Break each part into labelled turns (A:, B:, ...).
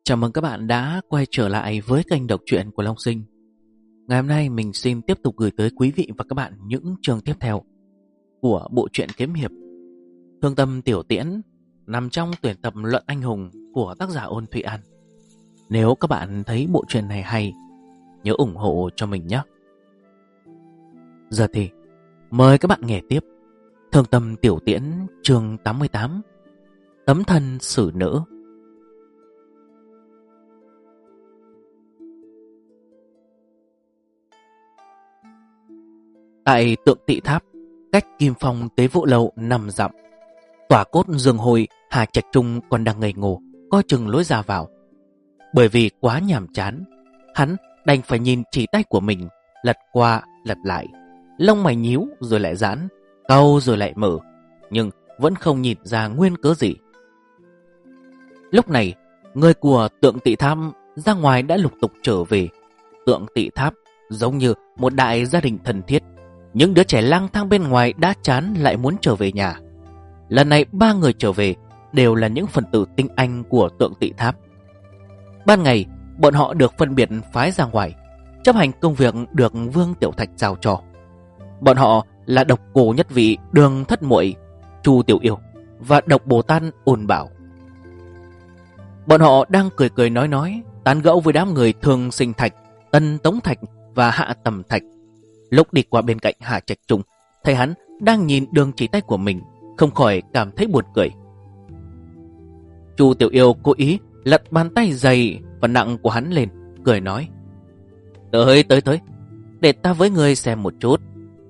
A: Chào mừng các bạn đã quay trở lại với kênh đọc truyện của Long Sinh. Ngày hôm nay mình xin tiếp tục gửi tới quý vị và các bạn những chương tiếp theo của bộ truyện kiếm hiệp Thương Tâm Tiểu Tiễn, nằm trong tuyển tập Luận Anh Hùng của tác giả Ôn Thụy An. Nếu các bạn thấy bộ truyện này hay, nhớ ủng hộ cho mình nhé. Giờ thì mời các bạn nghe tiếp Thương Tâm Tiểu Tiễn chương 88, Tấm thân xử nữ. Tại Tượng Tị Tháp, cách Kim Phong Tế Vũ Lâu 5 dặm, Tỏa Cốt Dương Hồi Hà Trạch Trung còn đang ngây ngô coi chừng lối ra vào. Bởi vì quá nhàm chán, hắn đành phải nhìn chỉ tay của mình, lật qua lật lại, lông mày nhíu rồi lại giãn, cau rồi lại mở, nhưng vẫn không nhìn ra nguyên cớ gì. Lúc này, người của Tượng Tị Tháp ra ngoài đã lục tục trở về. Tượng Tị Tháp giống như một đại gia đình thân thiết. Những đứa trẻ lang thang bên ngoài đã chán lại muốn trở về nhà. Lần này 3 người trở về đều là những phần tử tinh anh của Tượng Tị Tháp. Ban ngày, bọn họ được phân biệt phái ra ngoài, chấp hành công việc được Vương Tiểu Thạch giao cho. Bọn họ là Độc Cổ Nhất Vị Đường Thất Muội, Chu Tiểu Yêu và Độc Bồ Tát Ôn Bảo. Bọn họ đang cười cười nói tán gẫu với đám người Thường Sinh Thạch, Tân Tống Thạch và Hạ Tầm Thạch. Lúc đi qua bên cạnh Hà Trạch Trung, thấy hắn đang nhìn đường chỉ tay của mình, không khỏi cảm thấy buồn cười. Chu Tiểu Yêu cố ý lật bàn tay dày và nặng của hắn lên, cười nói: Tới, để ta với ngươi xem một chút.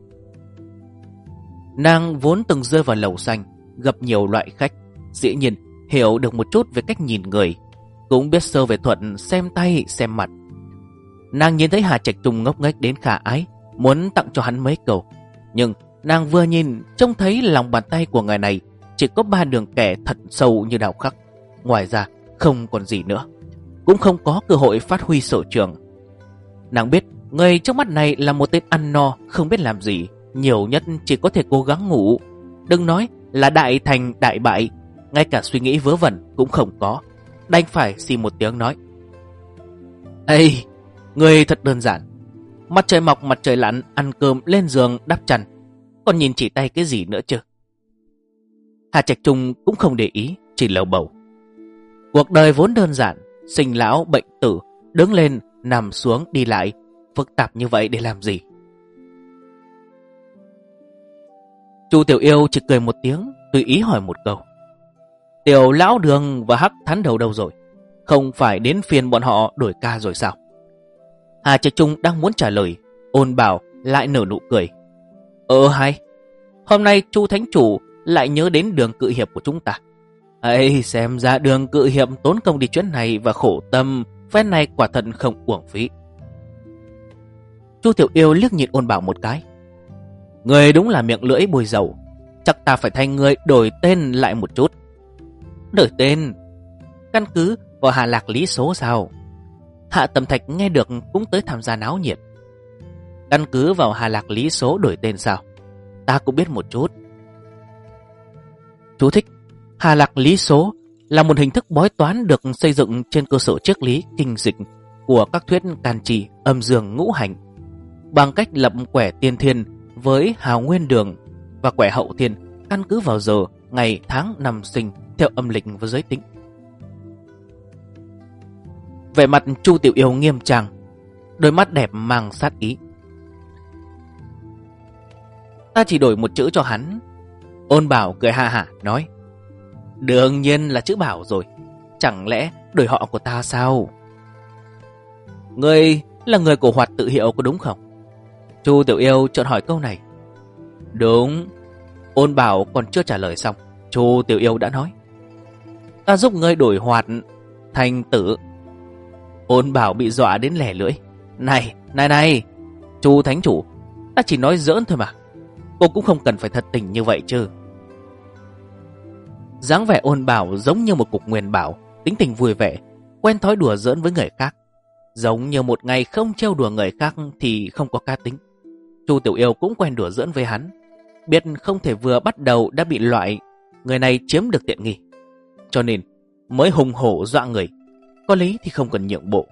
A: Nàng vốn từng rơi vào lầu xanh, gặp nhiều loại khách, dĩ nhiên hiểu được một chút về cách nhìn người, cũng biết sơ về thuật xem tay xem mặt. Nàng nhìn thấy Hà Trạch Trung ngốc nghếch đến khả ái, muốn tặng cho hắn mấy câu, nhưng nàng vừa nhìn trông thấy lòng bàn tay của người này chỉ có 3 đường kẻ thật sâu như đào khắc, ngoài ra không còn gì nữa, cũng không có cơ hội phát huy sở trường. Nàng biết người trước mắt này là một tên ăn no không biết làm gì, nhiều nhất chỉ có thể cố gắng ngủ, đừng nói là đại thành đại bại, ngay cả suy nghĩ vớ vẩn cũng không có, đành phải xì một tiếng nói: Ê, người thật đơn giản. Mặt trời mọc mặt trời lặn, ăn cơm lên giường đắp chăn, còn nhìn chỉ tay cái gì nữa chứ? Hà Trạch Trung cũng không để ý, chỉ lầu bầu: Cuộc đời vốn đơn giản, sinh lão bệnh tử, đứng lên nằm xuống đi lại, phức tạp như vậy để làm gì? Chu Tiểu Yêu chỉ cười một tiếng, tùy ý hỏi một câu: Tiểu Lão Đường và Hắc Thán Đầu đâu rồi? Không phải đến phiên bọn họ đổi ca rồi sao? Hà Trạch Trung đang muốn trả lời, Ôn Bảo lại nở nụ cười: Hay, hôm nay Chu Thánh Chủ lại nhớ đến Đường Cự Hiệp của chúng ta. Ấy, xem ra Đường Cự Hiệp tốn công đi chuyến này và khổ tâm, phen này quả thật không uổng phí. Chu Tiểu Yêu liếc nhìn Ôn Bảo một cái: Người đúng là miệng lưỡi bôi dầu, chắc ta phải thay người đổi tên lại một chút. Đổi tên? Căn cứ vào Hà Lạc Lý Số sao? Hạ Tầm Thạch nghe được cũng tới tham gia náo nhiệt. Căn cứ vào Hà Lạc Lý Số đổi tên sao? Ta cũng biết một chút. Chú thích: Hà Lạc Lý Số là một hình thức bói toán được xây dựng trên cơ sở triết lý kinh dịch của các thuyết can trì âm dương ngũ hành, bằng cách lập quẻ tiên thiên với hào nguyên đường và quẻ hậu thiên căn cứ vào giờ, ngày, tháng, năm sinh theo âm lịch và giới tính. Vẻ mặt Chu Tiểu Yêu nghiêm trang, đôi mắt đẹp mang sát ý: Ta chỉ đổi một chữ cho hắn. Ôn Bảo cười ha hả nói: Đương nhiên là chữ Bảo rồi, chẳng lẽ đổi họ của ta sao? Ngươi là người của Hoạt Tự Hiệu có đúng không? Chu Tiểu Yêu chợt hỏi câu này. Đúng. Ôn Bảo còn chưa trả lời xong, Chu Tiểu Yêu đã nói: Ta giúp ngươi đổi Hoạt thành Tử. Ôn Bảo bị dọa đến lẻ lưỡi: Này, Chu Thánh Chủ, ta chỉ nói giỡn thôi mà, cô cũng không cần phải thật tình như vậy chứ. Dáng vẻ Ôn Bảo giống như một cục nguyên bảo, tính tình vui vẻ, quen thói đùa giỡn với người khác, giống như một ngày không trêu đùa người khác thì không có cá tính. Chu Tiểu Yêu cũng quen đùa giỡn với hắn, biết không thể vừa bắt đầu đã bị loại người này chiếm được tiện nghi, cho nên mới hùng hổ dọa người. có lý thì không cần nhượng bộ.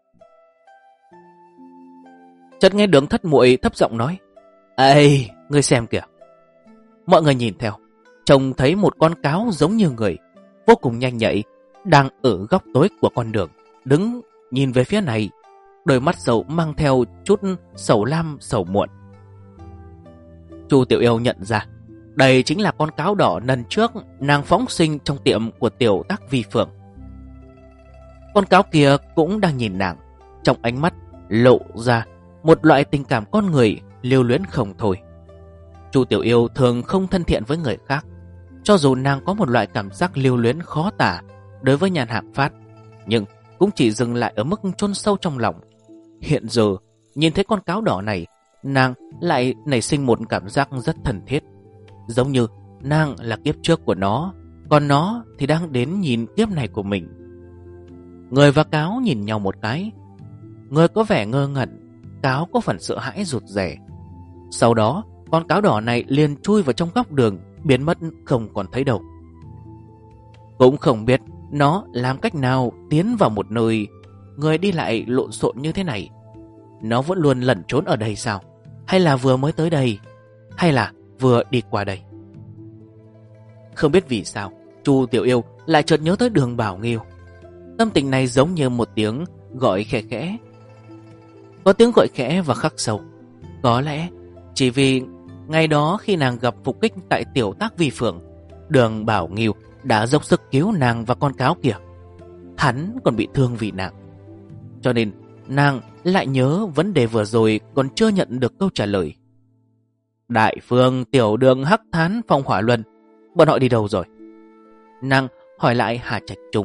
A: Chợt nghe Đường Thất Muội thấp giọng nói: "Ê, ngươi xem kìa." Mọi người nhìn theo, trông thấy một con cáo giống như người, vô cùng nhanh nhạy, đang ở góc tối của con đường, đứng nhìn về phía này, đôi mắt dầu mang theo chút sầu lam sầu muộn. Chu Tiểu Yêu nhận ra, đây chính là con cáo đỏ lần trước nàng phóng sinh trong tiệm của Tiểu Tác Vi Phượng. Con cáo kia cũng đang nhìn nàng, trong ánh mắt lộ ra một loại tình cảm con người lưu luyến không thôi. Chu Tiểu Yêu thường không thân thiện với người khác, cho dù nàng có một loại cảm giác lưu luyến khó tả đối với Nhan Hạc Phát, nhưng cũng chỉ dừng lại ở mức chôn sâu trong lòng. Hiện giờ, nhìn thấy con cáo đỏ này, nàng lại nảy sinh một cảm giác rất thân thiết, giống như nàng là kiếp trước của nó, còn nó thì đang đến nhìn kiếp này của mình. Người và cáo nhìn nhau một cái, người có vẻ ngơ ngẩn, cáo có phần sợ hãi rụt rè. Sau đó, con cáo đỏ này liền chui vào trong góc đường, biến mất không còn thấy đâu. Cũng không biết nó làm cách nào tiến vào một nơi người đi lại lộn xộn như thế này. Nó vẫn luôn lẩn trốn ở đây sao? Hay là vừa mới tới đây? Hay là vừa đi qua đây? Không biết vì sao, Chu Tiểu Yêu lại chợt nhớ tới Đường Bảo Nghiêu. Tâm tình này giống như một tiếng gọi khẽ khẽ. Có tiếng gọi khẽ và khắc sâu. Có lẽ chỉ vì ngày đó khi nàng gặp phục kích tại Tiểu Tác Vi Phượng, Đường Bảo Nghiêu đã dốc sức cứu nàng và con cáo kia. Hắn còn bị thương vì nàng, cho nên nàng lại nhớ vấn đề vừa rồi còn chưa nhận được câu trả lời. Đại Phương, Tiểu Đường, Hắc Thán, Phong Hỏa Luân, bọn họ đi đâu rồi? Nàng hỏi lại Hà Trạch Trung.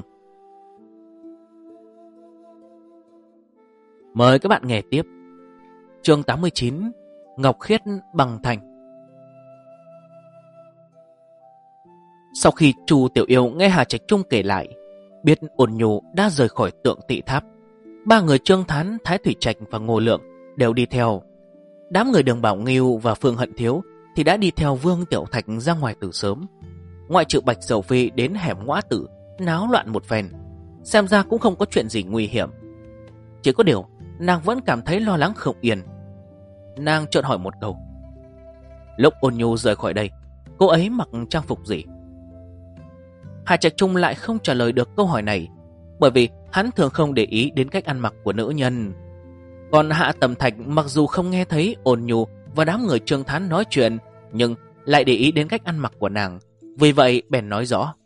A: Mời các bạn nghe tiếp. Chương 89, Ngọc Khiết Bằng Thành. Sau khi Chu Tiểu Yêu nghe Hà Trạch Trung kể lại, biết Ôn Nhu đã rời khỏi Tượng Tị Tháp, ba người Trương Thán, Thái Thủy Trạch và Ngô Lượng đều đi theo. Đám người Đường Bảo Nghiêu và Phương Hận Thiếu thì đã đi theo Vương Tiểu Thạch ra ngoài từ sớm. Ngoại trừ Bạch Dầu Phi đến hẻm Ngõa Tử náo loạn một phen, xem ra cũng không có chuyện gì nguy hiểm. Chỉ có điều nàng vẫn cảm thấy lo lắng không yên. Nàng chợt hỏi một câu: lúc Ôn Nhu rời khỏi đây, cô ấy mặc trang phục gì? Hà Trạch Trung lại không trả lời được câu hỏi này, bởi vì hắn thường không để ý đến cách ăn mặc của nữ nhân. Còn Hạ Tầm Thạch mặc dù không nghe thấy Ôn Nhu và đám người Trương Thán nói chuyện, nhưng lại để ý đến cách ăn mặc của nàng, vì vậy bèn nói rõ.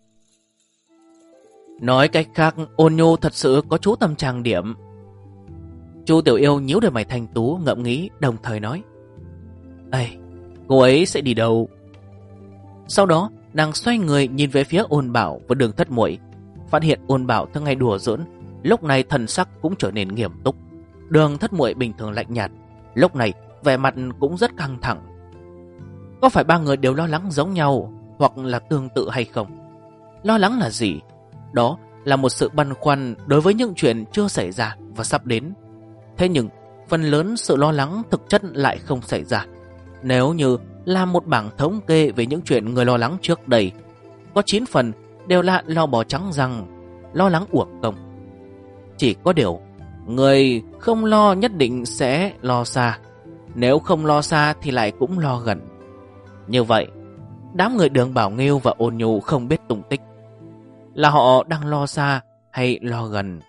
A: Nói cách khác, Ôn Nhu thật sự có chú tâm trang điểm. Chu Tiểu Yêu nhíu đôi mày thanh tú ngẫm nghĩ, đồng thời nói: Ây, cô ấy sẽ đi đâu? Sau đó nàng xoay người nhìn về phía Ôn Bảo và Đường Thất Muội, phát hiện Ôn Bảo thường ngày đùa giỡn, lúc này thần sắc cũng trở nên nghiêm túc. Đường Thất Muội bình thường lạnh nhạt, lúc này vẻ mặt cũng rất căng thẳng. Có phải ba người đều lo lắng giống nhau, hoặc là tương tự hay không? Lo lắng là gì? Đó là một sự băn khoăn đối với những chuyện chưa xảy ra và sắp đến. Thế nhưng phần lớn sự lo lắng thực chất lại không xảy ra. Nếu như làm một bảng thống kê về những chuyện người lo lắng trước đây, có 9 phần đều là lo bò trắng răng, lo lắng uổng công. Chỉ có điều, người không lo nhất định sẽ lo xa, nếu không lo xa thì lại cũng lo gần. Như vậy, đám người Đường Bảo Nghiêu và Ôn Nhu không biết tung tích, là họ đang lo xa hay lo gần.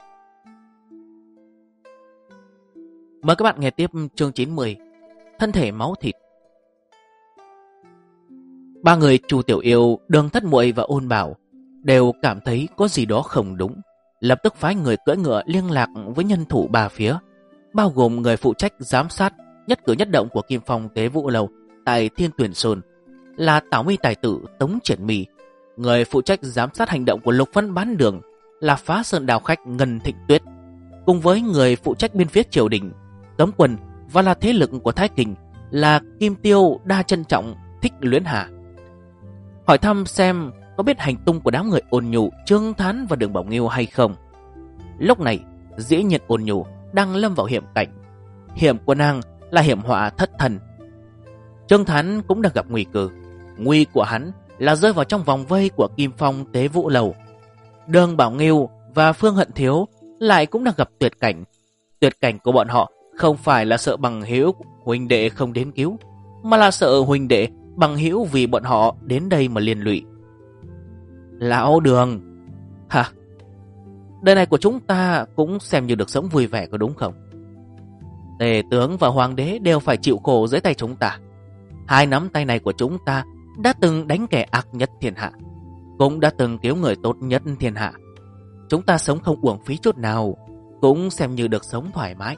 A: Mời các bạn nghe tiếp chương 90, Thân thể máu thịt. Ba người Chu Tiểu Yêu, Đường Thất Muội và Ôn Bảo đều cảm thấy có gì đó không đúng, lập tức phái người cưỡi ngựa liên lạc với nhân thủ ba phía, bao gồm người phụ trách giám sát nhất cử nhất động của Kim Phong Tế Vũ Lầu tại Thiên Tuyển Sơn là Tảo Mi Tài Tử Tống Triển Mi, người phụ trách giám sát hành động của Lục Phân Bán Đường là Phá Sơn Đào Khách Ngân Thịnh Tuyết, cùng với người phụ trách biên phía triều đình, cấm quân và là thế lực của Thái Kình là Kim Tiêu Đa Trân Trọng Thích Luyến Hà. Hỏi thăm xem có biết hành tung của đám người Ôn Nhu, Trương Thán và Đường Bảo Nghiêu hay không. Lúc này dĩ nhiên Ôn Nhu đang lâm vào hiểm cảnh. Hiểm của nàng là hiểm họa thất thần. Trương Thán cũng đang gặp nguy cơ. Nguy của hắn là rơi vào trong vòng vây của Kim Phong Tế Vũ Lầu. Đường Bảo Nghiêu và Phương Hận Thiếu lại cũng đang gặp tuyệt cảnh. Tuyệt cảnh của bọn họ không phải là sợ bằng hữu huynh đệ không đến cứu, mà là sợ huynh đệ bằng hữu vì bọn họ đến đây mà liên lụy. Lão Đường, hả? Đời này của chúng ta cũng xem như được sống vui vẻ có đúng không? Tề tướng và hoàng đế đều phải chịu khổ dưới tay chúng ta. Hai nắm tay này của chúng ta đã từng đánh kẻ ác nhất thiên hạ, cũng đã từng cứu người tốt nhất thiên hạ. Chúng ta sống không uổng phí chút nào, cũng xem như được sống thoải mái.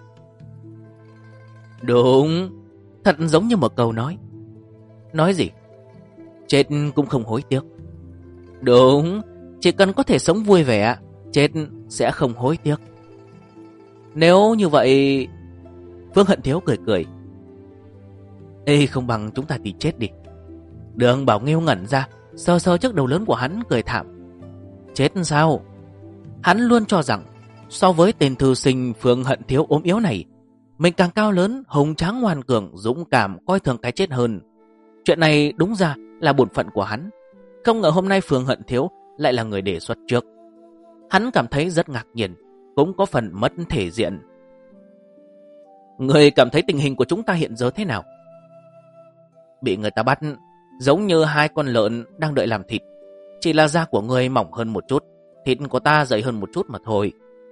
A: Đúng, thật giống như một câu nói. Nói gì? Chết cũng không hối tiếc. Đúng, chỉ cần có thể sống vui vẻ, chết sẽ không hối tiếc. Nếu như vậy... Phương Hận Thiếu cười cười. Ê, không bằng chúng ta thì chết đi. Đường Bảo Nghiêu ngẩn ra, sờ sờ trước đầu lớn của hắn cười thảm. Chết sao? Hắn luôn cho rằng so với tên thư sinh Phương Hận Thiếu ốm yếu này, mình càng cao lớn, hùng tráng ngoan cường, dũng cảm, coi thường cái chết hơn. Chuyện này đúng ra là bổn phận của hắn. Không ngờ hôm nay Phương Hận Thiếu lại là người đề xuất trước. Hắn cảm thấy rất ngạc nhiên, cũng có phần mất thể diện. Người cảm thấy tình hình của chúng ta hiện giờ thế nào? Bị người ta bắt, giống như hai con lợn đang đợi làm thịt. Chỉ là da của người mỏng hơn một chút, thịt của ta dày hơn một chút mà thôi.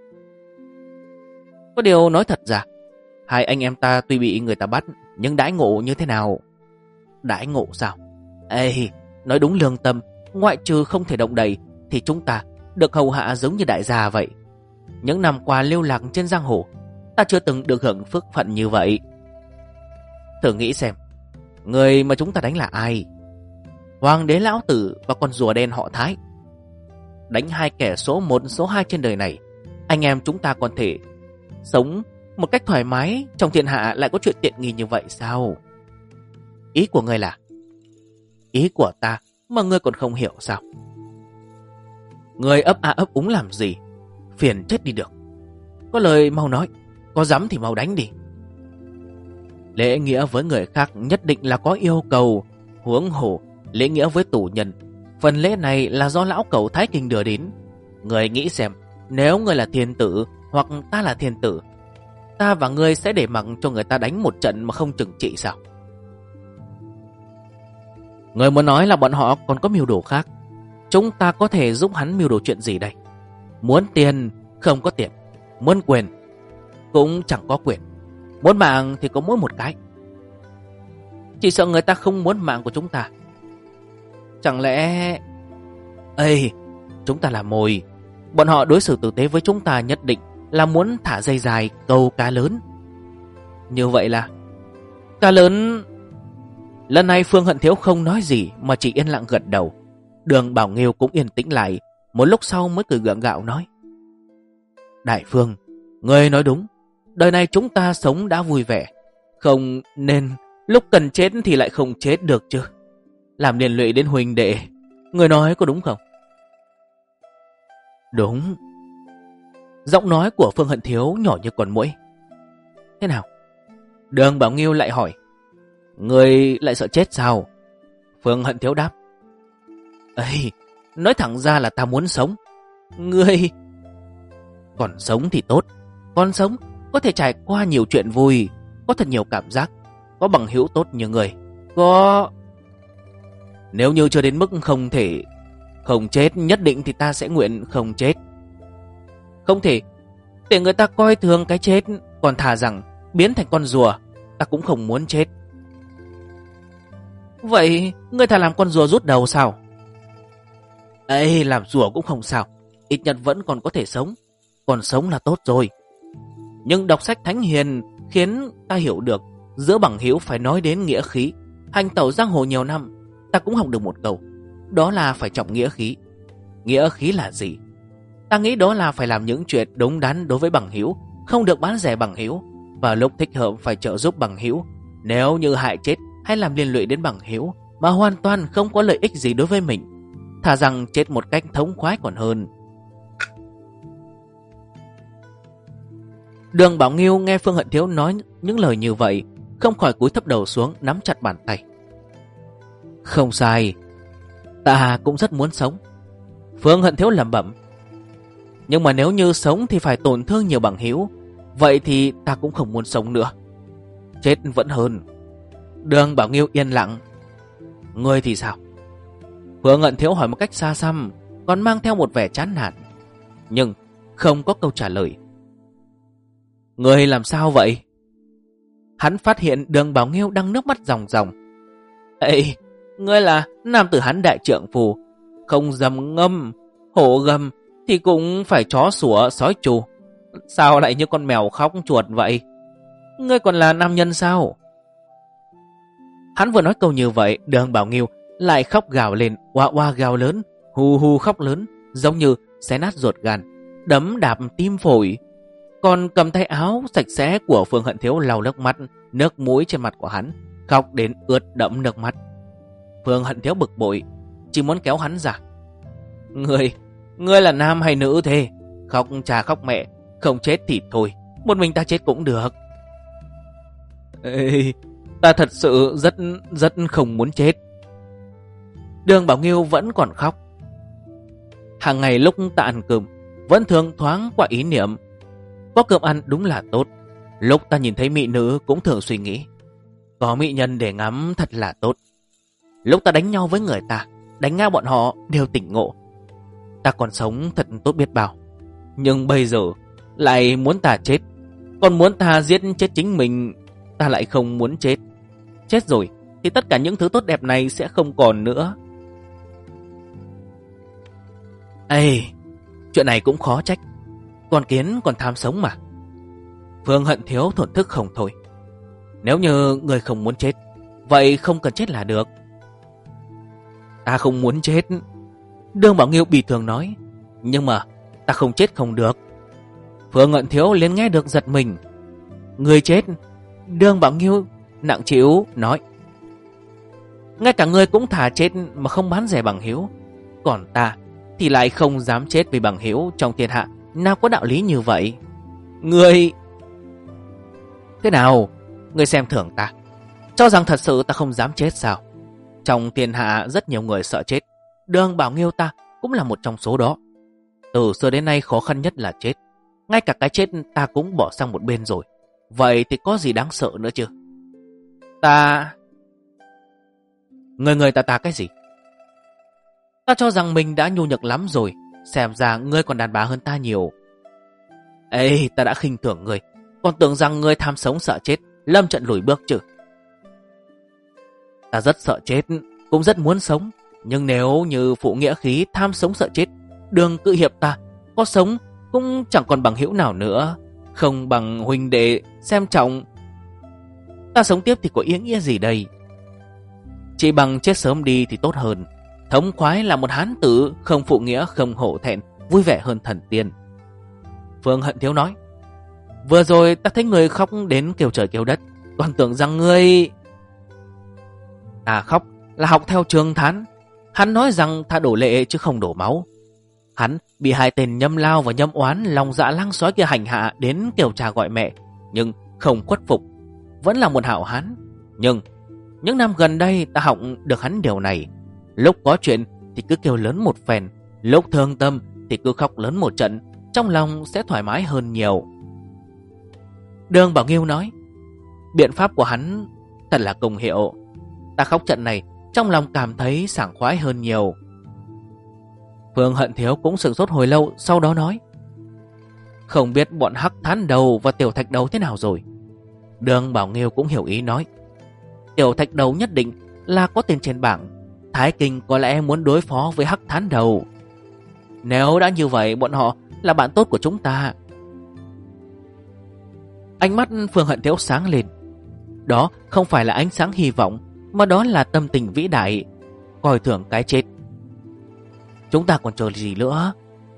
A: Có điều nói thật ra, hai anh em ta tuy bị người ta bắt, nhưng đãi ngộ như thế nào? Đãi ngộ sao? Ê, nói đúng lương tâm, ngoại trừ không thể động đậy, thì chúng ta được hầu hạ giống như đại gia vậy. Những năm qua lưu lạc trên giang hồ, ta chưa từng được hưởng phước phận như vậy. Thử nghĩ xem, người mà chúng ta đánh là ai? Hoàng đế lão tử và con rùa đen họ Thái. Đánh hai kẻ số 1, số 2 trên đời này, anh em chúng ta còn thể sống một cách thoải mái, trong thiên hạ lại có chuyện tiện nghi như vậy sao? Ý của ngươi là? Ý của ta mà ngươi còn không hiểu sao? Ngươi ấp ấp úng làm gì? Phiền chết đi được. Có lời mau nói, có dám thì mau đánh đi. Lễ nghĩa với người khác nhất định là có yêu cầu. Huống hồ lễ nghĩa với tù nhân, phần lễ này là do lão cẩu Thái Kinh đưa đến. Người nghĩ xem, nếu ngươi là thiên tử hoặc ta là thiên tử, ta và ngươi sẽ để mặc cho người ta đánh một trận mà không trừng trị sao? Người muốn nói là bọn họ còn có mưu đồ khác. Chúng ta có thể giúp hắn mưu đồ chuyện gì đây? Muốn tiền, không có tiền. Muốn quyền, cũng chẳng có quyền. Muốn mạng thì có mỗi một cái. Chỉ sợ người ta không muốn mạng của chúng ta. Chẳng lẽ... Ê, chúng ta là mồi. Bọn họ đối xử tử tế với chúng ta nhất định là muốn thả dây dài câu cá lớn. Như vậy là cá lớn... Lần này Phương Hận Thiếu không nói gì mà chỉ yên lặng gật đầu. Đường Bảo Nghiêu cũng yên tĩnh lại, một lúc sau mới cười gượng gạo nói. Đại Phương, ngươi nói đúng. Đời này chúng ta sống đã vui vẻ, không nên lúc cần chết thì lại không chết được chứ. Làm liên lụy đến huynh đệ, người nói có đúng không? Đúng. Giọng nói của Phương Hận Thiếu nhỏ như con muỗi. Thế nào? Đường Bảo Nghiêu lại hỏi. Người lại sợ chết sao? Phương Hận Thiếu đáp. Ây, nói thẳng ra là ta muốn sống. Ngươi... Còn sống thì tốt. Còn sống có thể trải qua nhiều chuyện vui, có thật nhiều cảm giác, có bằng hữu tốt như người. Có... Nếu như chưa đến mức không thể không chết, nhất định thì ta sẽ nguyện không chết. Không thể để người ta coi thường cái chết, còn thà rằng biến thành con rùa, ta cũng không muốn chết. Vậy ngươi thà làm con rùa rút đầu sao? Ê, làm rùa cũng không sao, ít nhất vẫn còn có thể sống. Còn sống là tốt rồi. Nhưng đọc sách thánh hiền khiến ta hiểu được giữa bằng hữu phải nói đến nghĩa khí. Hành tẩu giang hồ nhiều năm, ta cũng học được một câu, đó là phải trọng nghĩa khí. Nghĩa khí là gì? Ta nghĩ đó là phải làm những chuyện đúng đắn đối với bằng hữu, không được bán rẻ bằng hữu, và lúc thích hợp phải trợ giúp bằng hữu. Nếu như hại chết hay làm liên lụy đến bằng hữu mà hoàn toàn không có lợi ích gì đối với mình, thà rằng chết một cách thống khoái còn hơn. Đường Bảo Nghiêu nghe Phương Hận Thiếu nói những lời như vậy, không khỏi cúi thấp đầu xuống, nắm chặt bàn tay. Không sai, ta cũng rất muốn sống. Phương Hận Thiếu lẩm bẩm. Nhưng mà nếu như sống thì phải tổn thương nhiều bằng hữu, vậy thì ta cũng không muốn sống nữa. Chết vẫn hơn. Đường Bảo Nghiêu yên lặng. Ngươi thì sao? Phương Hận Thiếu hỏi một cách xa xăm, còn mang theo một vẻ chán nản, nhưng không có câu trả lời. Ngươi làm sao vậy? Hắn phát hiện Đường Bảo Nghiêu đang nước mắt ròng ròng. Ê, ngươi là nam tử Hán đại trượng phu, không dầm ngâm, hổ gầm thì cũng phải chó sủa sói trù. Sao lại như con mèo khóc chuột vậy? Ngươi còn là nam nhân sao? Hắn vừa nói câu như vậy, Đường Bảo Nghiêu lại khóc gào lên, oa oa gào lớn, hù hù khóc lớn, giống như xé nát ruột gan, đấm đạp tim phổi. Còn cầm tay áo sạch sẽ của Phương Hận Thiếu lau nước mắt, nước mũi trên mặt của hắn, khóc đến ướt đẫm nước mắt. Phương Hận Thiếu bực bội, chỉ muốn kéo hắn ra. Ngươi là nam hay nữ thế? Khóc cha khóc mẹ, không chết thì thôi, một mình ta chết cũng được. Ê, ta thật sự rất không muốn chết. Đường Bảo Nghiêu vẫn còn khóc. Hàng ngày lúc ta ăn cơm, vẫn thường thoáng qua ý niệm có cơm ăn đúng là tốt. Lúc ta nhìn thấy mỹ nữ cũng thường suy nghĩ có mỹ nhân để ngắm thật là tốt. Lúc ta đánh nhau với người ta, đánh ngã bọn họ đều tỉnh ngộ. Ta còn sống thật tốt biết bao. Nhưng bây giờ lại muốn ta chết, còn muốn ta giết chết chính mình. Ta lại không muốn chết. Chết rồi thì tất cả những thứ tốt đẹp này sẽ không còn nữa. Ê, chuyện này cũng khó trách. Con kiến còn tham sống mà. Phương Hận Thiếu thổn thức không thôi. Nếu như người không muốn chết, vậy không cần chết là được. Ta không muốn chết. Đường Bảo Nghiêu bị thường nói. Nhưng mà ta không chết không được. Phương Hận Thiếu liền nghe được giật mình. Người chết? Đường Bảo Nghiêu nặng trĩu nói. Ngay cả ngươi cũng thà chết mà không bán rẻ bằng hiếu. Còn ta thì lại không dám chết vì bằng hiếu. Trong thiên hạ nào có đạo lý như vậy? Ngươi... Thế nào? Ngươi xem thường ta, cho rằng thật sự ta không dám chết sao? Trong thiên hạ rất nhiều người sợ chết. Đường Bảo Nghiêu ta cũng là một trong số đó. Từ xưa đến nay khó khăn nhất là chết. Ngay cả cái chết ta cũng bỏ sang một bên rồi. Vậy thì có gì đáng sợ nữa chứ? Ta... Người ta cái gì? Ta cho rằng mình đã nhu nhược lắm rồi. Xem ra ngươi còn đàn bà hơn ta nhiều. Ê, ta đã khinh thường ngươi, còn tưởng rằng ngươi tham sống sợ chết, lâm trận lùi bước chứ. Ta rất sợ chết, cũng rất muốn sống. Nhưng nếu như phụ nghĩa khí tham sống sợ chết, Đường cự hiệp ta có sống cũng chẳng còn bằng hữu nào nữa, không bằng huynh đệ xem trọng. Ta sống tiếp thì có ý nghĩa gì đây? Chỉ bằng chết sớm đi thì tốt hơn. Thống khoái là một hán tử, không phụ nghĩa, không hổ thẹn, vui vẻ hơn thần tiên. Phương Hận Thiếu nói. Vừa rồi ta thấy người khóc đến kêu trời kêu đất, còn tưởng rằng ngươi... Ta khóc là học theo Trương Thán. Hắn nói rằng ta đổ lệ chứ không đổ máu. Hắn bị hai tên Nhâm Lao và Nhâm Oán lòng dạ lăng xói kia hành hạ đến kêu cha gọi mẹ, nhưng không khuất phục, vẫn là một hảo hán. Nhưng những năm gần đây ta học được hắn điều này. Lúc có chuyện thì cứ kêu lớn một phen, lúc thương tâm thì cứ khóc lớn một trận, trong lòng sẽ thoải mái hơn nhiều. Đường Bảo Nghiêu nói. Biện pháp của hắn thật là công hiệu. Ta khóc trận này trong lòng cảm thấy sảng khoái hơn nhiều. Phương Hận Thiếu cũng sửng sốt hồi lâu, sau đó nói. Không biết bọn Hắc Thán Đầu và Tiểu Thạch Đầu thế nào rồi? Đường Bảo Nghiêu cũng hiểu ý nói. Tiểu Thạch Đầu nhất định là có tên trên bảng. Thái Kinh có lẽ muốn đối phó với Hắc Thán Đầu. Nếu đã như vậy, bọn họ là bạn tốt của chúng ta. Ánh mắt Phương Hận Thiếu sáng lên. Đó không phải là ánh sáng hy vọng, mà đó là tâm tình vĩ đại, coi thường cái chết. Chúng ta còn chờ gì nữa?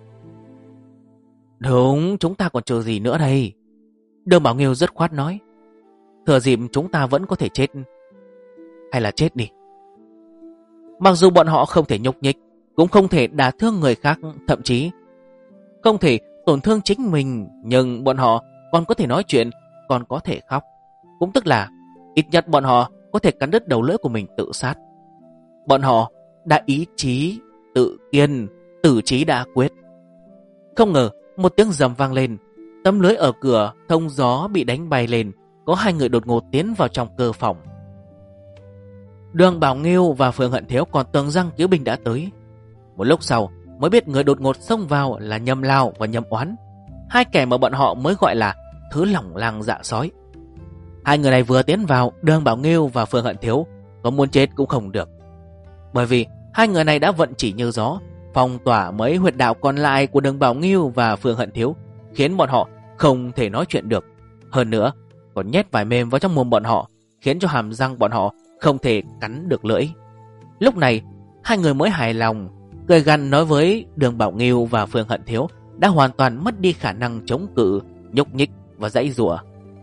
A: Đúng, chúng ta còn chờ gì nữa đây? Đường Bảo Nghiêu rất khoát nói. Thừa dịp chúng ta vẫn có thể chết. Hay là chết đi. Mặc dù bọn họ không thể nhúc nhích, cũng không thể đả thương người khác, thậm chí không thể tổn thương chính mình, nhưng bọn họ còn có thể nói chuyện, còn có thể khóc. Cũng tức là ít nhất bọn họ có thể cắn đứt đầu lưỡi của mình tự sát. Bọn họ đã ý chí tự kiên, tử chí đã quyết. Không ngờ một tiếng rầm vang lên. Tấm lưới ở cửa thông gió bị đánh bay lên. Có hai người đột ngột tiến vào trong cơ phòng. Đường Bảo Nghiêu và Phương Hận Thiếu còn tưởng rằng cứu binh đã tới. Một lúc sau mới biết người đột ngột xông vào là Nhâm Lao và Nhâm Oán, hai kẻ mà bọn họ mới gọi là thứ lỏng lang dạ sói. Hai người này vừa tiến vào, Đường Bảo Nghiêu và Phương Hận Thiếu có muốn chết cũng không được. Bởi vì hai người này đã vận chỉ như gió, phong tỏa mấy huyệt đạo còn lại của Đường Bảo Nghiêu và Phương Hận Thiếu, khiến bọn họ không thể nói chuyện được. Hơn nữa, còn nhét vải mềm vào trong mồm bọn họ, khiến cho hàm răng bọn họ không thể cắn được lưỡi. Lúc này, hai người mới hài lòng, cười gằn nói với Đường Bảo Nghiêu và Phương Hận Thiếu đã hoàn toàn mất đi khả năng chống cự, nhúc nhích và giãy giụa.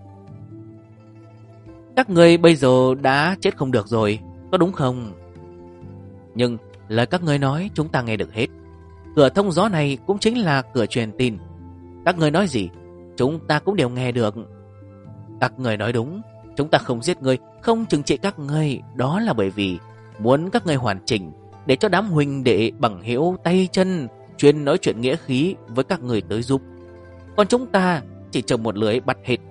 A: Các người bây giờ đã chết không được rồi, có đúng không? Nhưng lời các người nói chúng ta nghe được hết. Cửa thông gió này cũng chính là cửa truyền tin. Các người nói gì, chúng ta cũng đều nghe được. Các người nói đúng, chúng ta không giết người, không trừng trị các người, đó là bởi vì muốn các người hoàn chỉnh, để cho đám huynh đệ bằng hữu tay chân chuyên nói chuyện nghĩa khí với các người tới giúp. Còn chúng ta chỉ trồng một lưới bắt hết.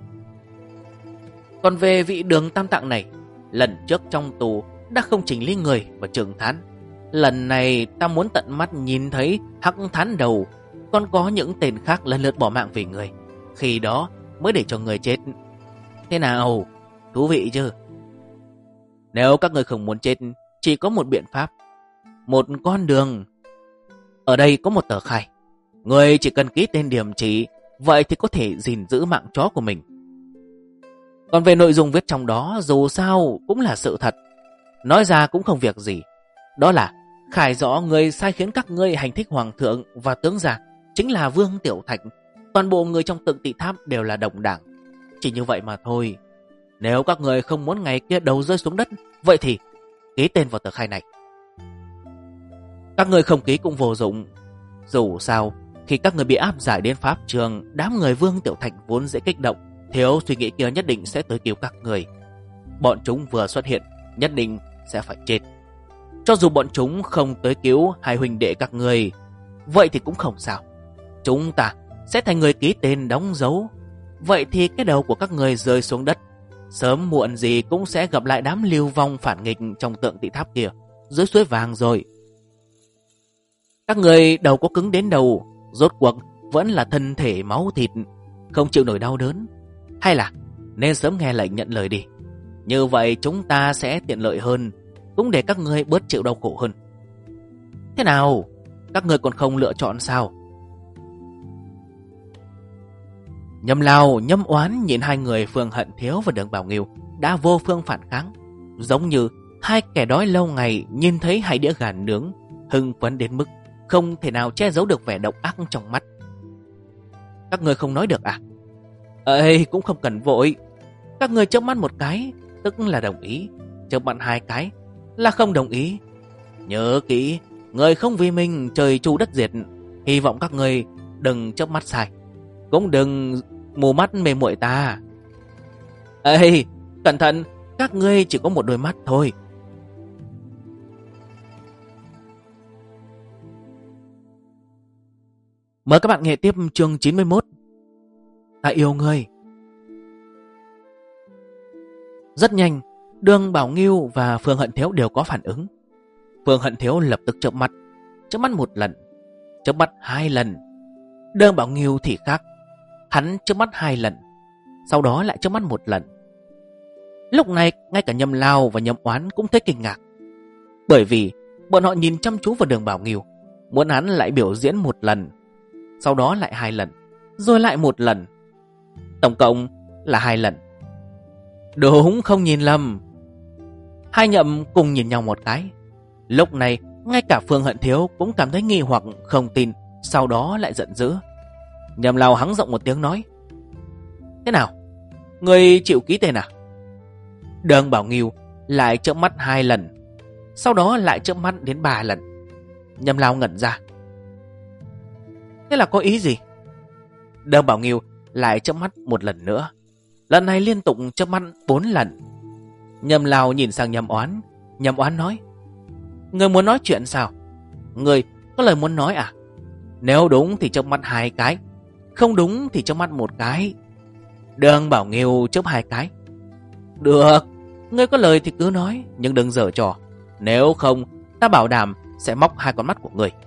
A: Còn về vị Đường Tam Tạng này, lần trước trong tù đã không chỉnh lý người và Trường Thán. Lần này ta muốn tận mắt nhìn thấy Hắc Thán Đầu, còn có những tên khác lần lượt bỏ mạng vì người. Khi đó mới để cho người chết. Thế nào? Thú vị chứ? Nếu các người không muốn chết, chỉ có một biện pháp, một con đường. Ở đây có một tờ khai, người chỉ cần ký tên điểm chỉ, vậy thì có thể gìn giữ mạng chó của mình. Còn về nội dung viết trong đó, dù sao cũng là sự thật, nói ra cũng không việc gì. Đó là khải rõ người sai khiến các ngươi hành thích hoàng thượng và tướng già chính là Vương Tiểu Thạch. Toàn bộ người trong Tượng Tỵ Tháp đều là đồng đảng. Chỉ như vậy mà thôi. Nếu các người không muốn ngày kia đầu rơi xuống đất, vậy thì ký tên vào tờ khai này. Các người không ký cũng vô dụng. Dù sao, khi các người bị áp giải đến pháp trường, đám người Vương Tiểu Thạch vốn dễ kích động, thiếu suy nghĩ kia nhất định sẽ tới cứu các người. Bọn chúng vừa xuất hiện, nhất định sẽ phải chết. Cho dù bọn chúng không tới cứu hai huynh đệ các người, vậy thì cũng không sao. Chúng ta sẽ thành người ký tên đóng dấu. Vậy thì cái đầu của các người rơi xuống đất, sớm muộn gì cũng sẽ gặp lại đám lưu vong phản nghịch trong Tượng Tỵ Tháp kia, dưới suối vàng rồi. Các người đầu có cứng đến đầu, rốt cuộc vẫn là thân thể máu thịt, không chịu nổi đau đớn. Hay là nên sớm nghe lệnh nhận lời đi. Như vậy chúng ta sẽ tiện lợi hơn, cũng để các người bớt chịu đau khổ hơn. Thế nào? Các người còn không lựa chọn sao? Nhâm Lao, Nhâm Oán nhìn hai người Phương Hận Thiếu và Đường Bảo Nghiêu đã vô phương phản kháng, giống như hai kẻ đói lâu ngày nhìn thấy hai đĩa gà nướng, hưng phấn đến mức không thể nào che giấu được vẻ độc ác trong mắt. Các người không nói được à? Ê, cũng không cần vội. Các người chớp mắt một cái tức là đồng ý, chớp mắt hai cái là không đồng ý. Nhớ kỹ, người không vì mình trời chu đất diệt. Hy vọng các người đừng chớp mắt sai, cũng đừng mù mắt mê muội ta. Ê, cẩn thận, các ngươi chỉ có một đôi mắt thôi. Mời các bạn nghe tiếp chương 91. Ta yêu ngươi. Rất nhanh, Đường Bảo Nghiêu và Phương Hận Thiếu đều có phản ứng. Phương Hận Thiếu lập tức chớp mắt một lần, chớp mắt hai lần. Đường Bảo Nghiêu thì khác, hắn chớp mắt hai lần, sau đó lại chớp mắt một lần. Lúc này ngay cả Nhâm Lao và Nhâm Oán cũng thấy kinh ngạc, bởi vì bọn họ nhìn chăm chú vào Đường Bảo Nghiêu, muốn hắn lại biểu diễn một lần, sau đó lại hai lần, rồi lại một lần, tổng cộng là hai lần. Đúng không nhìn lầm. Hai nhậm cùng nhìn nhau một cái. Lúc này ngay cả Phương Hận Thiếu cũng cảm thấy nghi hoặc không tin, sau đó lại giận dữ. Nhâm Lao hắng giọng một tiếng nói: Thế nào? Người chịu ký tên à? Đường Bảo Nghiêu lại chớp mắt hai lần, sau đó lại chớp mắt đến 3 lần. Nhâm Lao ngẩn ra. Thế là có ý gì? Đường Bảo Nghiêu lại chớp mắt một lần nữa, lần này liên tục chớp mắt 4 lần. Nhâm Lao nhìn sang Nhâm Oán. Nhâm Oán nói: Người muốn nói chuyện sao? Người có lời muốn nói à? Nếu đúng thì chớp mắt 2 cái, không đúng thì chớp mắt 1 cái. Đường Bảo Nghiêu chớp 2 cái. Được, ngươi có lời thì cứ nói, nhưng đừng giở trò. Nếu không, ta bảo đảm sẽ móc 2 con mắt của ngươi.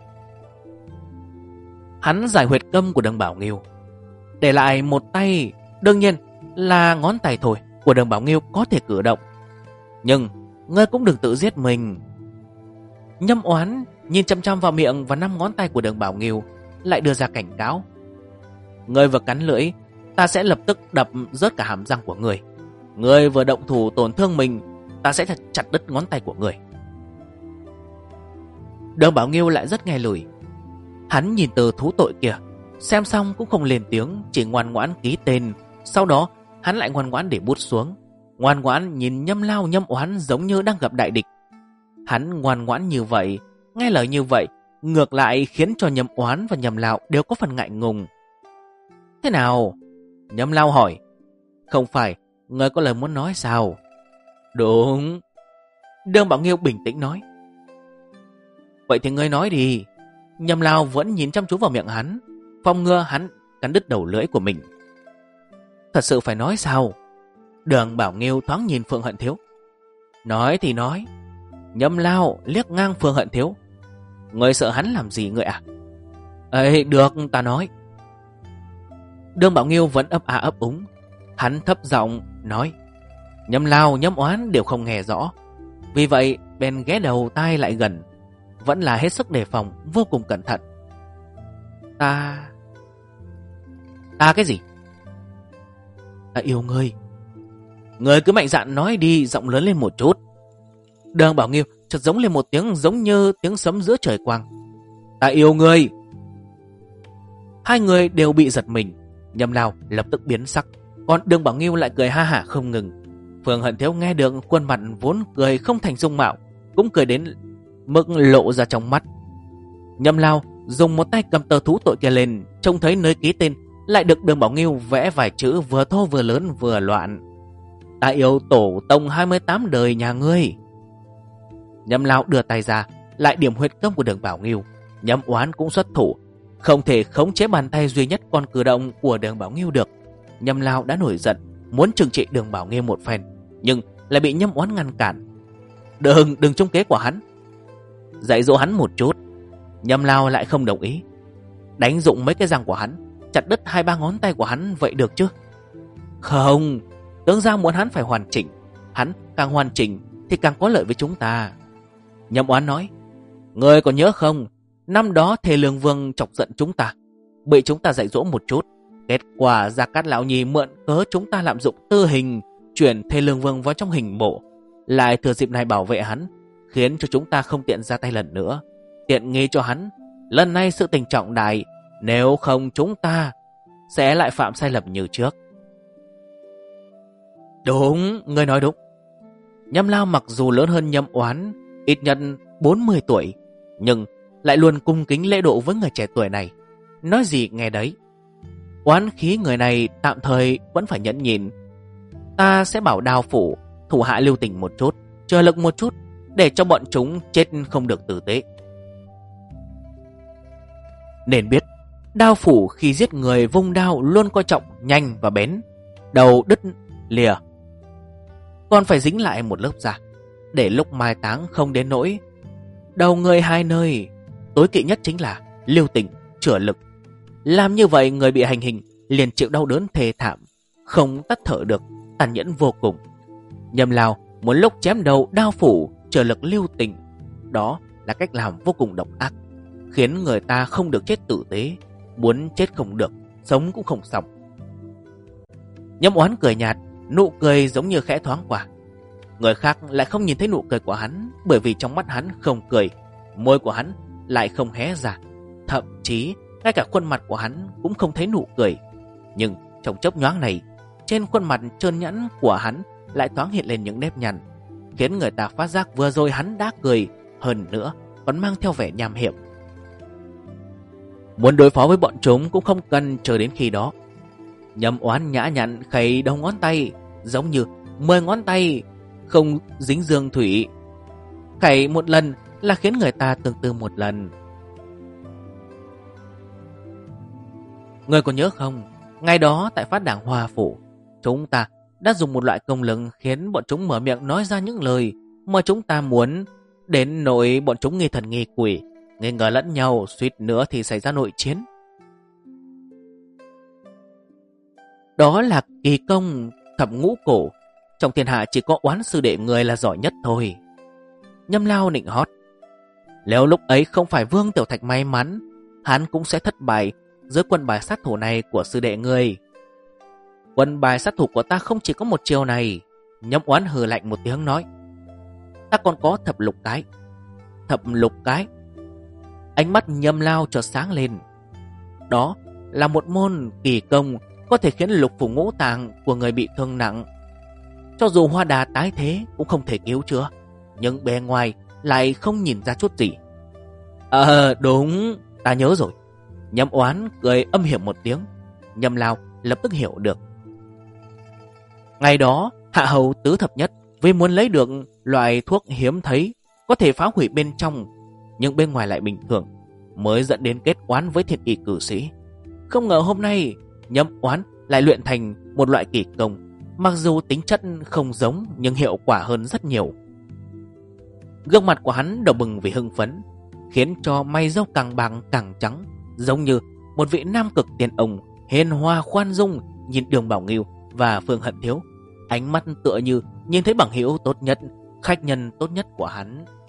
A: Hắn giải huyệt câm của Đường Bảo Nghiêu, để lại một tay, đương nhiên là ngón tay thôi, của Đường Bảo Nghiêu có thể cử động. Nhưng ngươi cũng đừng tự giết mình. Nhâm Oán nhìn chăm chăm vào miệng và 5 ngón tay của Đường Bảo Nghiêu, lại đưa ra cảnh cáo. Ngươi vừa cắn lưỡi, ta sẽ lập tức đập rớt cả hàm răng của ngươi. Ngươi vừa động thủ tổn thương mình, ta sẽ chặt đứt ngón tay của ngươi. Đường Bảo Nghiêu lại rất nghe lời. Hắn nhìn từ thú tội kia, xem xong cũng không lên tiếng, chỉ ngoan ngoãn ký tên. Sau đó hắn lại ngoan ngoãn để bút xuống, ngoan ngoãn nhìn Nhâm Lao Nhâm Oán giống như đang gặp đại địch. Hắn ngoan ngoãn như vậy, nghe lời như vậy, ngược lại khiến cho Nhâm Oán và Nhâm Lao đều có phần ngại ngùng. Thế nào? Nhâm Lao hỏi. Không phải, ngươi có lời muốn nói sao? Đúng. Đường Bảo Nghiêu bình tĩnh nói. Vậy thì ngươi nói đi. Nhâm Lao vẫn nhìn chăm chú vào miệng hắn, phòng ngừa hắn cắn đứt đầu lưỡi của mình. Thật sự phải nói sao? Đường Bảo Nghiêu thoáng nhìn Phương Hận Thiếu. Nói thì nói. Nhâm Lao liếc ngang Phương Hận Thiếu. Ngươi sợ hắn làm gì ngươi à? Ê, được, ta nói. Đường Bảo Nghiêu vẫn ấp a ấp úng. Hắn thấp giọng nói. Nhâm Lao, Nhâm Oán đều không nghe rõ, vì vậy bèn ghé đầu tai lại gần, vẫn là hết sức đề phòng, vô cùng cẩn thận. Ta cái gì? Ta yêu ngươi. Ngươi cứ mạnh dạn nói đi, giọng lớn lên một chút. Đường Bảo Nghiêu chợt giống lên một tiếng giống như tiếng sấm giữa trời quang. Ta yêu ngươi. Hai người đều bị giật mình. Nhâm Lao lập tức biến sắc, còn Đường Bảo Nghiêu lại cười ha hả không ngừng. Phương Hận Thiếu nghe được, khuôn mặt vốn cười không thành dung mạo cũng cười đến mức lộ ra trong mắt. Nhâm Lao dùng một tay cầm tờ thú tội kia lên, trông thấy nơi ký tên lại được Đường Bảo Nghiêu vẽ vài chữ vừa thô vừa lớn vừa loạn. Ta yêu tổ tông 28 đời nhà ngươi. Nhâm Lao đưa tay ra, lại điểm huyệt câm của Đường Bảo Nghiêu. Nhâm Oán cũng xuất thủ, không thể khống chế bàn tay duy nhất còn cử động của Đường Bảo Nghiêu được. Nhâm Lao đã nổi giận, muốn trừng trị Đường Bảo Nghiêu một phen, nhưng lại bị Nhâm Oán ngăn cản. Đừng trúng kế của hắn, dạy dỗ hắn một chút. Nhâm Lao lại không đồng ý. Đánh dụng mấy cái răng của hắn, chặt đứt 2-3 ngón tay của hắn vậy được chứ? Không, tướng gia muốn hắn phải hoàn chỉnh. Hắn càng hoàn chỉnh thì càng có lợi với chúng ta. Nhâm Oán nói. Ngươi còn nhớ không, năm đó Thề Lương Vương chọc giận chúng ta, bị chúng ta dạy dỗ một chút, kết quả Gia Cát Lão Nhi mượn cớ chúng ta lạm dụng tư hình, chuyển Thề Lương Vương vào trong hình mộ, lại thừa dịp này bảo vệ hắn, khiến cho chúng ta không tiện ra tay lần nữa, tiện nghi cho hắn. Lần này sự tình trọng đại, nếu không chúng ta sẽ lại phạm sai lầm như trước. Đúng, ngươi nói đúng. Nhâm Lao mặc dù lớn hơn Nhâm Oán ít nhất 40 tuổi, nhưng lại luôn cung kính lễ độ với người trẻ tuổi này. Nói gì nghe đấy. Oán khí người này tạm thời vẫn phải nhẫn nhịn. Ta sẽ bảo Đao Phủ thủ hạ lưu tình một chút, chờ lực một chút, để cho bọn chúng chết không được tử tế. Nên biết, Đao Phủ khi giết người vung đao luôn coi trọng nhanh và bén, đầu đứt lìa, còn phải dính lại một lớp da, để lúc mai táng không đến nỗi đầu người hai nơi. Tối kỵ nhất chính là lưu tình, chữa lực. Làm như vậy người bị hành hình liền chịu đau đớn thê thảm, không tắt thở được, tàn nhẫn vô cùng. Nhâm Lao muốn lúc chém đầu Đao Phủ, chữa lực lưu tình, đó là cách làm vô cùng độc ác, khiến người ta không được chết tử tế, muốn chết không được, sống cũng không xong. Nhâm Oán cười nhạt, nụ cười giống như khẽ thoáng qua. Người khác lại không nhìn thấy nụ cười của hắn, bởi vì trong mắt hắn không cười, môi của hắn lại không hé ra, thậm chí ngay cả khuôn mặt của hắn cũng không thấy nụ cười. Nhưng trong chốc nhoáng này, trên khuôn mặt trơn nhẵn của hắn lại thoáng hiện lên những nếp nhăn, khiến người ta phát giác vừa rồi hắn đã cười, hơn nữa còn mang theo vẻ nham hiểm. Muốn đối phó với bọn chúng cũng không cần chờ đến khi đó. Nhâm Oán nhã nhặn khẩy đầu ngón tay, giống như 10 ngón tay không dính dương thủy. Khẩy một lần là khiến người ta tương tư một lần. Người còn nhớ không? Ngày đó tại Phát Đảng Hoa Phủ, chúng ta đã dùng một loại công lực khiến bọn chúng mở miệng nói ra những lời mà chúng ta muốn, đến nỗi bọn chúng nghi thần nghi quỷ, nghi ngờ lẫn nhau, suýt nữa thì xảy ra nội chiến. Đó là kỳ công thập ngũ cổ. Trong thiên hạ chỉ có Oán sư đệ người là giỏi nhất thôi. Nhâm Lao nịnh hót. Nếu lúc ấy không phải Vương Tiểu Thạch may mắn, hắn cũng sẽ thất bại dưới quân bài sát thủ này của sư đệ người. Quân bài sát thủ của ta không chỉ có một chiều này. Nhâm Oán hừ lạnh một tiếng nói. Ta còn có thập lục cái. Thập lục cái. Ánh mắt Nhâm Lao chợt sáng lên. Đó là một môn kỳ công có thể khiến lục phủ ngũ tạng của người bị thương nặng. Cho dù Hoa Đà tái thế cũng không thể cứu chữa, nhưng bề ngoài lại không nhìn ra chút gì. Đúng, ta nhớ rồi. Nhâm Oán cười âm hiểm một tiếng. Nhâm Lao lập tức hiểu được. Ngày đó Hạ Hầu tứ thập nhất vì muốn lấy được loại thuốc hiếm thấy có thể phá hủy bên trong nhưng bên ngoài lại bình thường, mới dẫn đến kết oán với Thiên Y cử sĩ. Không ngờ hôm nay Nhâm Oán lại luyện thành một loại kỳ công, mặc dù tính chất không giống nhưng hiệu quả hơn rất nhiều. Gương mặt của hắn đỏ bừng vì hưng phấn, khiến cho mày râu càng bàng càng trắng, giống như một vị nam cực tiền ông hiền hòa khoan dung nhìn Đường Bảo Nghiêu và Phương Hận Thiếu, ánh mắt tựa như nhìn thấy bằng hữu tốt nhất, khách nhân tốt nhất của hắn.